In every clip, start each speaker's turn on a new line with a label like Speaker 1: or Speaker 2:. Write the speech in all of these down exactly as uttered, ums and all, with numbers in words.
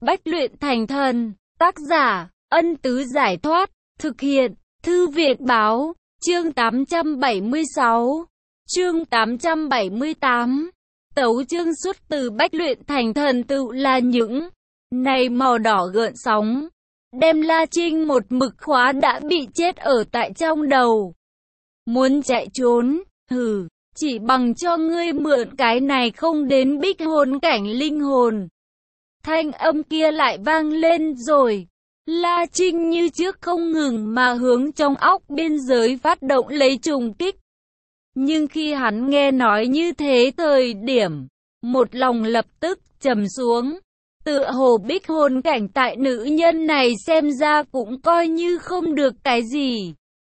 Speaker 1: Bách luyện thành thần. Tác giả, Ân Tứ Giải Thoát. Thực hiện, Thư viện Báo. Chương tám trăm bảy mươi sáu. Chương tám trăm bảy mươi tám. Tấu chương xuất từ Bách luyện thành thần tựu là những này màu đỏ gợn sóng. Đem La Trinh một mực khóa đã bị chết ở tại trong đầu. Muốn chạy trốn, hừ, chỉ bằng cho ngươi mượn cái này không đến bích hồn cảnh linh hồn. Thanh âm kia lại vang lên rồi. La Trinh như trước không ngừng mà hướng trong óc biên giới phát động lấy trùng kích. Nhưng khi hắn nghe nói như thế thời điểm, một lòng lập tức trầm xuống. Tựa hồ bích hồn cảnh tại nữ nhân này xem ra cũng coi như không được cái gì.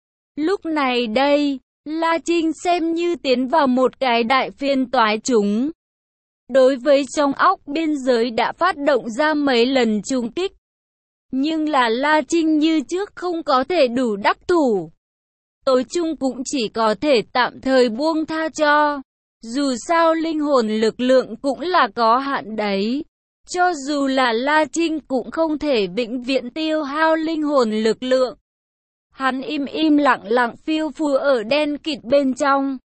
Speaker 1: Lúc này đây, La Trinh xem như tiến vào một cái đại phiên toái chúng. Đối với trong óc biên giới đã phát động ra mấy lần trùng kích. Nhưng là La Trinh như trước không có thể đủ đắc thủ. Tối chung cũng chỉ có thể tạm thời buông tha cho. Dù sao linh hồn lực lượng cũng là có hạn đấy. Cho dù là La Trinh cũng không thể vĩnh viễn tiêu hao linh hồn lực lượng. Hắn im im lặng lặng phiêu phù ở đen kịt bên trong.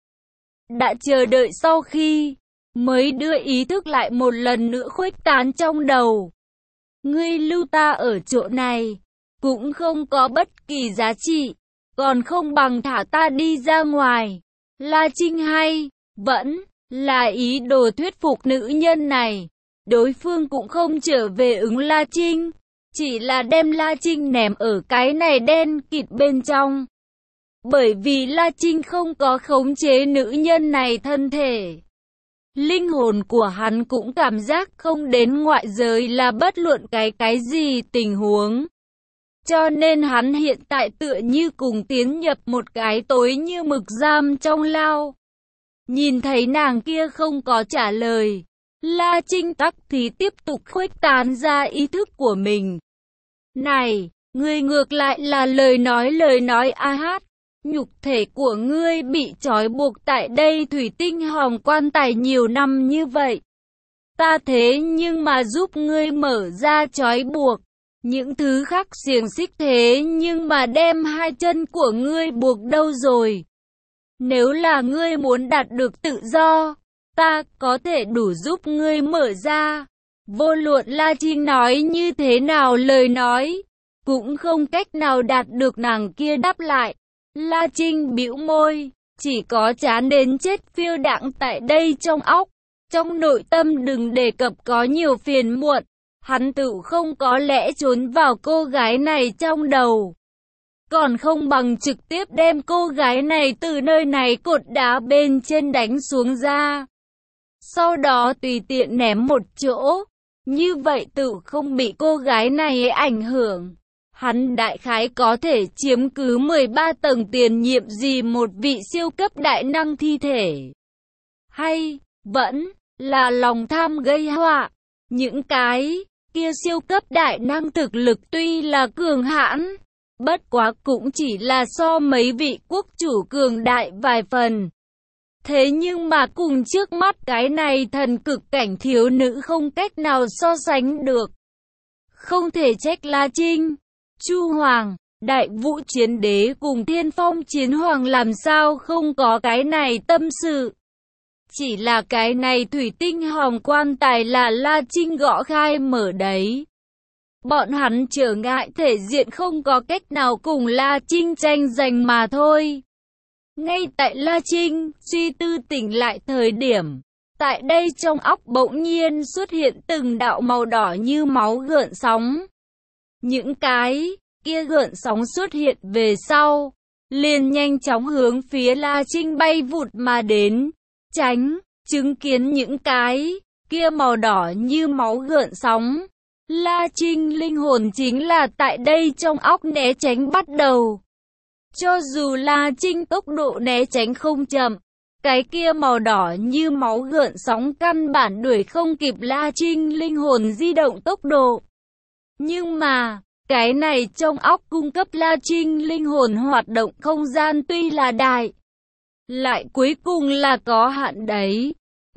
Speaker 1: Đã chờ đợi sau khi mới đưa ý thức lại một lần nữa khuếch tán trong đầu. Ngươi lưu ta ở chỗ này cũng không có bất kỳ giá trị, còn không bằng thả ta đi ra ngoài. La Trinh hay vẫn là ý đồ thuyết phục nữ nhân này. Đối phương cũng không trở về ứng La Trinh, chỉ là đem La Trinh ném ở cái này đen kịt bên trong. Bởi vì La Trinh không có khống chế nữ nhân này thân thể. Linh hồn của hắn cũng cảm giác không đến ngoại giới là bất luận cái cái gì tình huống. Cho nên hắn hiện tại tựa như cùng tiến nhập một cái tối như mực giam trong lao. Nhìn thấy nàng kia không có trả lời, La Trinh tắc thì tiếp tục khuếch tán ra ý thức của mình. Này, ngươi ngược lại là lời nói lời nói a hát. Nhục thể của ngươi bị trói buộc tại đây thủy tinh hòm quan tài nhiều năm như vậy. Ta thế nhưng mà giúp ngươi mở ra trói buộc. Những thứ khác xiềng xích thế nhưng mà đem hai chân của ngươi buộc đâu rồi. Nếu là ngươi muốn đạt được tự do, ta có thể đủ giúp ngươi mở ra. Vô luận La Trinh nói như thế nào lời nói, cũng không cách nào đạt được nàng kia đáp lại. La Trinh bĩu môi, chỉ có chán đến chết phiêu đãng tại đây trong óc. Trong nội tâm đừng đề cập có nhiều phiền muộn, hắn tự không có lẽ trốn vào cô gái này trong đầu. Còn không bằng trực tiếp đem cô gái này từ nơi này cột đá bên trên đánh xuống ra. Sau đó tùy tiện ném một chỗ, như vậy tự không bị cô gái này ảnh hưởng. Hắn đại khái có thể chiếm cứ mười ba tầng tiền nhiệm gì một vị siêu cấp đại năng thi thể. Hay, vẫn là lòng tham gây họa. Những cái kia siêu cấp đại năng thực lực tuy là cường hãn, bất quá cũng chỉ là so mấy vị quốc chủ cường đại vài phần. Thế nhưng mà cùng trước mắt cái này thần cực cảnh thiếu nữ không cách nào so sánh được. Không thể trách La Trinh, Chu Hoàng, Đại Vũ Chiến Đế cùng Thiên Phong Chiến Hoàng làm sao không có cái này tâm sự. Chỉ là cái này thủy tinh hòm quan tài là La Trinh gõ khai mở đấy. Bọn hắn trở ngại thể diện không có cách nào cùng La Trinh tranh giành mà thôi. Ngay tại La Trinh suy tư tỉnh lại thời điểm, tại đây trong óc bỗng nhiên xuất hiện từng đạo màu đỏ như máu gợn sóng. Những cái kia gợn sóng xuất hiện về sau, liền nhanh chóng hướng phía La Trinh bay vụt mà đến, tránh, chứng kiến những cái kia màu đỏ như máu gợn sóng. La Trinh linh hồn chính là tại đây trong óc né tránh bắt đầu. Cho dù La Trinh tốc độ né tránh không chậm, cái kia màu đỏ như máu gợn sóng căn bản đuổi không kịp La Trinh linh hồn di động tốc độ. Nhưng mà, cái này trong óc cung cấp La Trinh linh hồn hoạt động không gian tuy là đại, lại cuối cùng là có hạn đấy.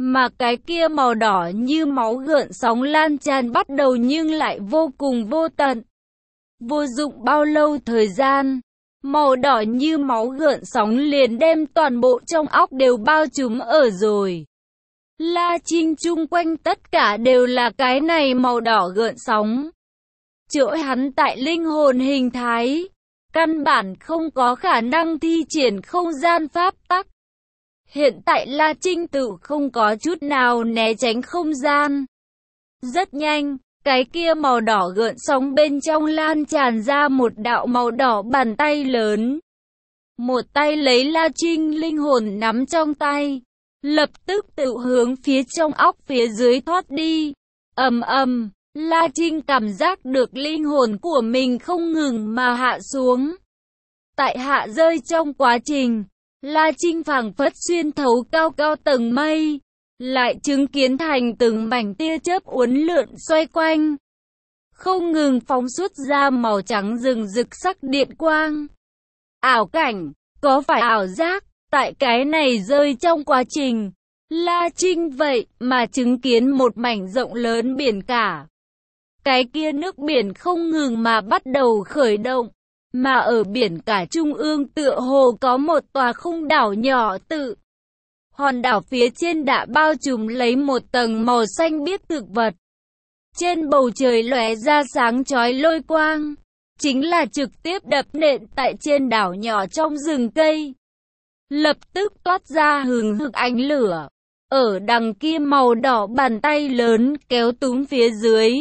Speaker 1: Mà cái kia màu đỏ như máu gợn sóng lan tràn bắt đầu nhưng lại vô cùng vô tận. Vô dụng bao lâu thời gian, màu đỏ như máu gợn sóng liền đem toàn bộ trong óc đều bao trùm ở rồi. La Trinh chung quanh tất cả đều là cái này màu đỏ gợn sóng. Chỗ hắn tại linh hồn hình thái, căn bản không có khả năng thi triển không gian pháp tắc. Hiện tại La Trinh tự không có chút nào né tránh không gian. Rất nhanh, cái kia màu đỏ gợn sóng bên trong lan tràn ra một đạo màu đỏ bàn tay lớn. Một tay lấy La Trinh linh hồn nắm trong tay, lập tức tự hướng phía trong óc phía dưới thoát đi. Ầm ầm, La Trinh cảm giác được linh hồn của mình không ngừng mà hạ xuống. Tại hạ rơi trong quá trình, La Trinh phảng phất xuyên thấu cao cao tầng mây, lại chứng kiến thành từng mảnh tia chớp uốn lượn xoay quanh, không ngừng phóng xuất ra màu trắng rừng rực sắc điện quang. Ảo cảnh, có phải ảo giác? Tại cái này rơi trong quá trình, La Trinh vậy mà chứng kiến một mảnh rộng lớn biển cả. Cái kia nước biển không ngừng mà bắt đầu khởi động, mà ở biển cả trung ương tựa hồ có một tòa khung đảo nhỏ tự. Hòn đảo phía trên đã bao trùm lấy một tầng màu xanh biếc thực vật. Trên bầu trời lóe ra sáng chói lôi quang, chính là trực tiếp đập nện tại trên đảo nhỏ trong rừng cây. Lập tức toát ra hừng hực ánh lửa. Ở đằng kia màu đỏ bàn tay lớn kéo túm phía dưới.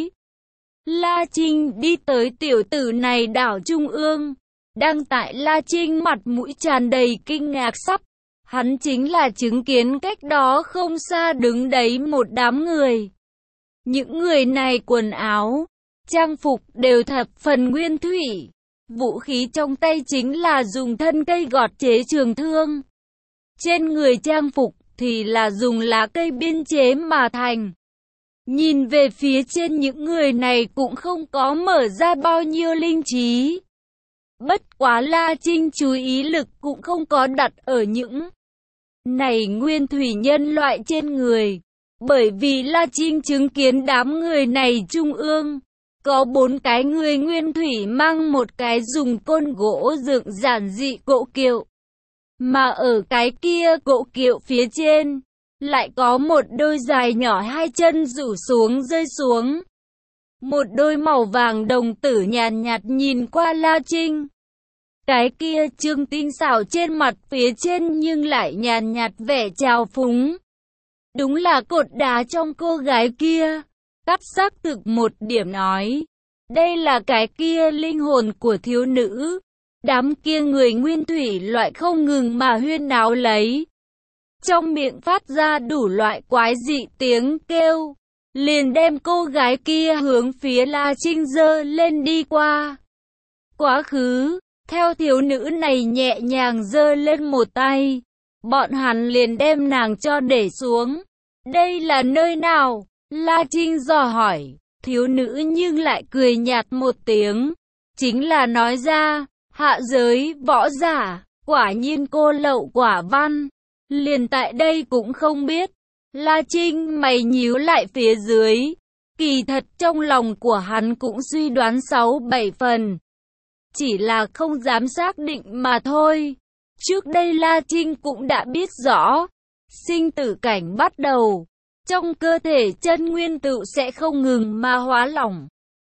Speaker 1: La Trinh đi tới tiểu tử này đảo trung ương. Đang tại La Trinh mặt mũi tràn đầy kinh ngạc sắp. Hắn chính là chứng kiến cách đó không xa đứng đấy một đám người. Những người này quần áo, trang phục đều thập phần nguyên thủy. Vũ khí trong tay chính là dùng thân cây gọt chế trường thương. Trên người trang phục thì là dùng lá cây biên chế mà thành. Nhìn về phía trên những người này cũng không có mở ra bao nhiêu linh trí. Bất quá La Trinh chú ý lực cũng không có đặt ở những này nguyên thủy nhân loại trên người. Bởi vì La Trinh chứng kiến đám người này trung ương, có bốn cái người nguyên thủy mang một cái dùng côn gỗ dựng giản dị cỗ kiệu. Mà ở cái kia cỗ kiệu phía trên, lại có một đôi dài nhỏ hai chân rủ xuống rơi xuống. Một đôi màu vàng đồng tử nhàn nhạt nhìn qua La Trinh. Cái kia trương tinh xảo trên mặt phía trên nhưng lại nhàn nhạt vẻ trào phúng. Đúng là cột đá trong cô gái kia. Cắt xác thực một điểm nói. Đây là cái kia linh hồn của thiếu nữ. Đám kia người nguyên thủy loại không ngừng mà huyên náo lấy. Trong miệng phát ra đủ loại quái dị tiếng kêu. Liền đem cô gái kia hướng phía La Trinh giơ lên đi qua. Quá khứ, theo thiếu nữ này nhẹ nhàng giơ lên một tay. Bọn hắn liền đem nàng cho để xuống. Đây là nơi nào? La Trinh dò hỏi. Thiếu nữ nhưng lại cười nhạt một tiếng. Chính là nói ra, hạ giới, võ giả, quả nhiên cô lậu quả văn. Liền tại đây cũng không biết. La Trinh mày nhíu lại phía dưới. Kỳ thật trong lòng của hắn cũng suy đoán sáu bảy phần. Chỉ là không dám xác định mà thôi. Trước đây La Trinh cũng đã biết rõ. Sinh tử cảnh bắt đầu. Trong cơ thể chân nguyên tựu sẽ không ngừng mà hóa lỏng.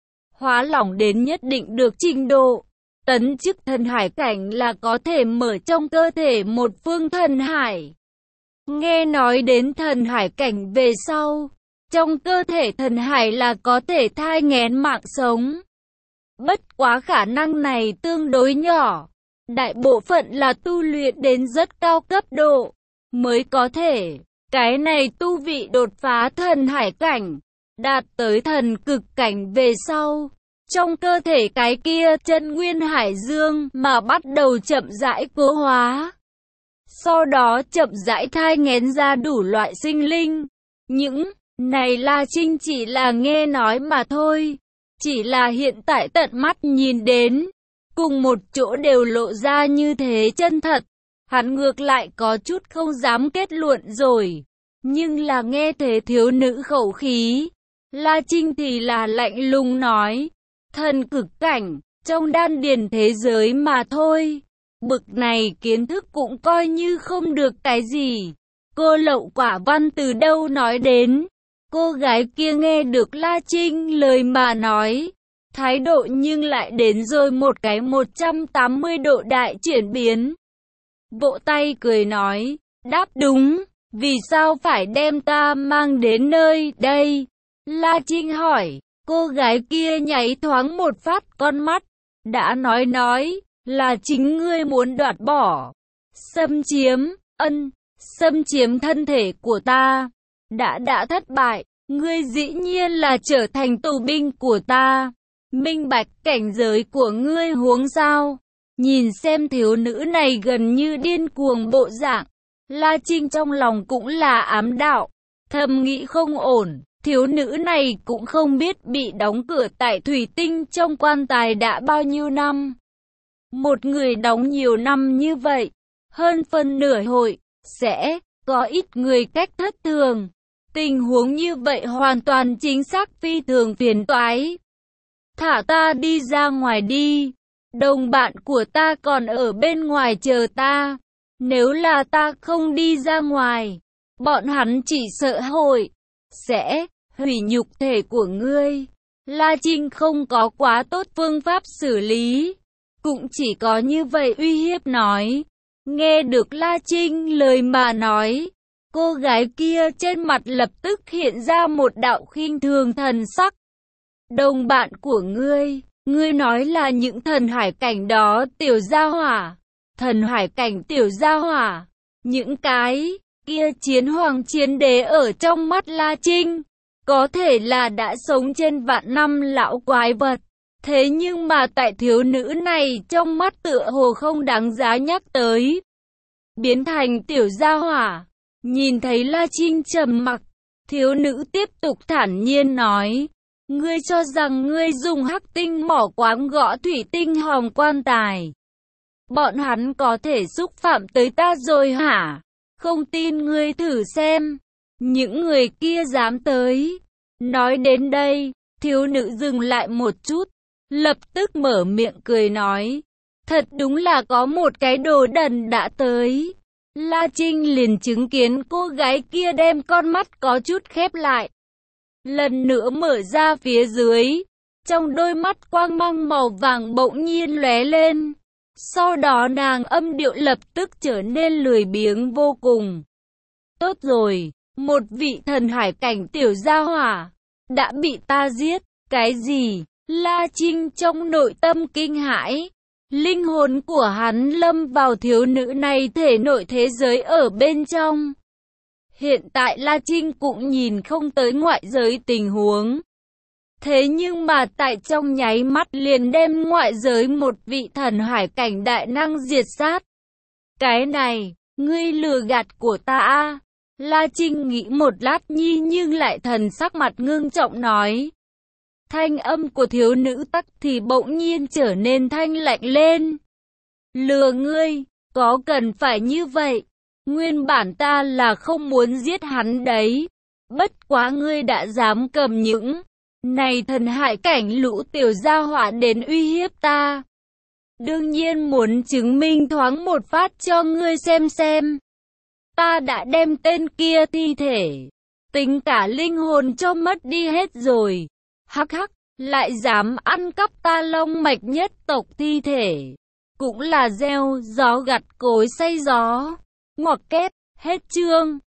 Speaker 1: Hóa lỏng đến nhất định được trình độ. Tấn chức thần hải cảnh là có thể mở trong cơ thể một phương thần hải. Nghe nói đến thần hải cảnh về sau, trong cơ thể thần hải là có thể thai nghén mạng sống. Bất quá khả năng này tương đối nhỏ. Đại bộ phận là tu luyện đến rất cao cấp độ, mới có thể. Cái này tu vị đột phá thần hải cảnh, đạt tới thần cực cảnh về sau. Trong cơ thể cái kia chân nguyên hải dương mà bắt đầu chậm rãi cố hóa. Sau đó chậm rãi thai nghén ra đủ loại sinh linh. Những này La Trinh chỉ là nghe nói mà thôi. Chỉ là hiện tại tận mắt nhìn đến. Cùng một chỗ đều lộ ra như thế chân thật. Hắn ngược lại có chút không dám kết luận rồi. Nhưng là nghe thế thiếu nữ khẩu khí, La Trinh thì là lạnh lùng nói, thần cực cảnh, trong đan điền thế giới mà thôi. Bực này kiến thức cũng coi như không được cái gì. Cô Lậu Quả Văn từ đâu nói đến. Cô gái kia nghe được La Trinh lời mà nói, thái độ nhưng lại đến rồi một cái một trăm tám mươi độ đại chuyển biến. Vỗ tay cười nói, đáp đúng, vì sao phải đem ta mang đến nơi đây? La Trinh hỏi, cô gái kia nháy thoáng một phát con mắt, đã nói nói, là chính ngươi muốn đoạt bỏ, xâm chiếm, ân, xâm chiếm thân thể của ta, đã đã thất bại, ngươi dĩ nhiên là trở thành tù binh của ta, minh bạch cảnh giới của ngươi huống sao? Nhìn xem thiếu nữ này gần như điên cuồng bộ dạng, La Trinh trong lòng cũng là ám đạo, thầm nghĩ không ổn, thiếu nữ này cũng không biết bị đóng cửa tại thủy tinh trong quan tài đã bao nhiêu năm. Một người đóng nhiều năm như vậy, hơn phân nửa hội, sẽ có ít người cách thất thường. Tình huống như vậy hoàn toàn chính xác phi thường phiền toái. Thả ta đi ra ngoài đi, đồng bạn của ta còn ở bên ngoài chờ ta. Nếu là ta không đi ra ngoài, bọn hắn chỉ sợ hội, sẽ hủy nhục thể của ngươi. La Trinh không có quá tốt phương pháp xử lý, cũng chỉ có như vậy uy hiếp nói. Nghe được La Trinh lời mà nói, cô gái kia trên mặt lập tức hiện ra một đạo khinh thường thần sắc. Đồng bạn của ngươi, ngươi nói là những thần hải cảnh đó tiểu gia hỏa. Thần hải cảnh tiểu gia hỏa, những cái kia chiến hoàng chiến đế ở trong mắt La Trinh, có thể là đã sống trên vạn năm lão quái vật. Thế nhưng mà tại thiếu nữ này trong mắt tựa hồ không đáng giá nhắc tới. Biến thành tiểu gia hỏa, nhìn thấy La Trinh trầm mặc, thiếu nữ tiếp tục thản nhiên nói, ngươi cho rằng ngươi dùng hắc tinh mỏ quáng gõ thủy tinh hòm quan tài, bọn hắn có thể xúc phạm tới ta rồi hả? Không tin ngươi thử xem, những người kia dám tới. Nói đến đây, thiếu nữ dừng lại một chút, lập tức mở miệng cười nói, thật đúng là có một cái đồ đần đã tới. La Trinh liền chứng kiến cô gái kia đem con mắt có chút khép lại, lần nữa mở ra phía dưới, trong đôi mắt quang mang màu vàng bỗng nhiên lóe lên. Sau đó nàng âm điệu lập tức trở nên lười biếng vô cùng. Tốt rồi, một vị thần hải cảnh tiểu gia hỏa, đã bị ta giết, cái gì? La Trinh trong nội tâm kinh hãi, linh hồn của hắn lâm vào thiếu nữ này thể nội thế giới ở bên trong. Hiện tại La Trinh cũng nhìn không tới ngoại giới tình huống. Thế nhưng mà tại trong nháy mắt liền đem ngoại giới một vị thần hải cảnh đại năng diệt sát. Cái này, ngươi lừa gạt của ta a? La Trinh nghĩ một lát nhi nhưng lại thần sắc mặt ngưng trọng nói. Thanh âm của thiếu nữ tắc thì bỗng nhiên trở nên thanh lạnh lên. Lừa ngươi, có cần phải như vậy? Nguyên bản ta là không muốn giết hắn đấy. Bất quá ngươi đã dám cầm những này thần hải cảnh lũ tiểu gia hỏa đến uy hiếp ta. Đương nhiên muốn chứng minh thoáng một phát cho ngươi xem xem. Ta đã đem tên kia thi thể, tính cả linh hồn cho mất đi hết rồi. Hắc hắc, lại dám ăn cắp ta long mạch nhất tộc thi thể. Cũng là gieo gió gặt cối xay gió. Ngoặc kép, hết chương.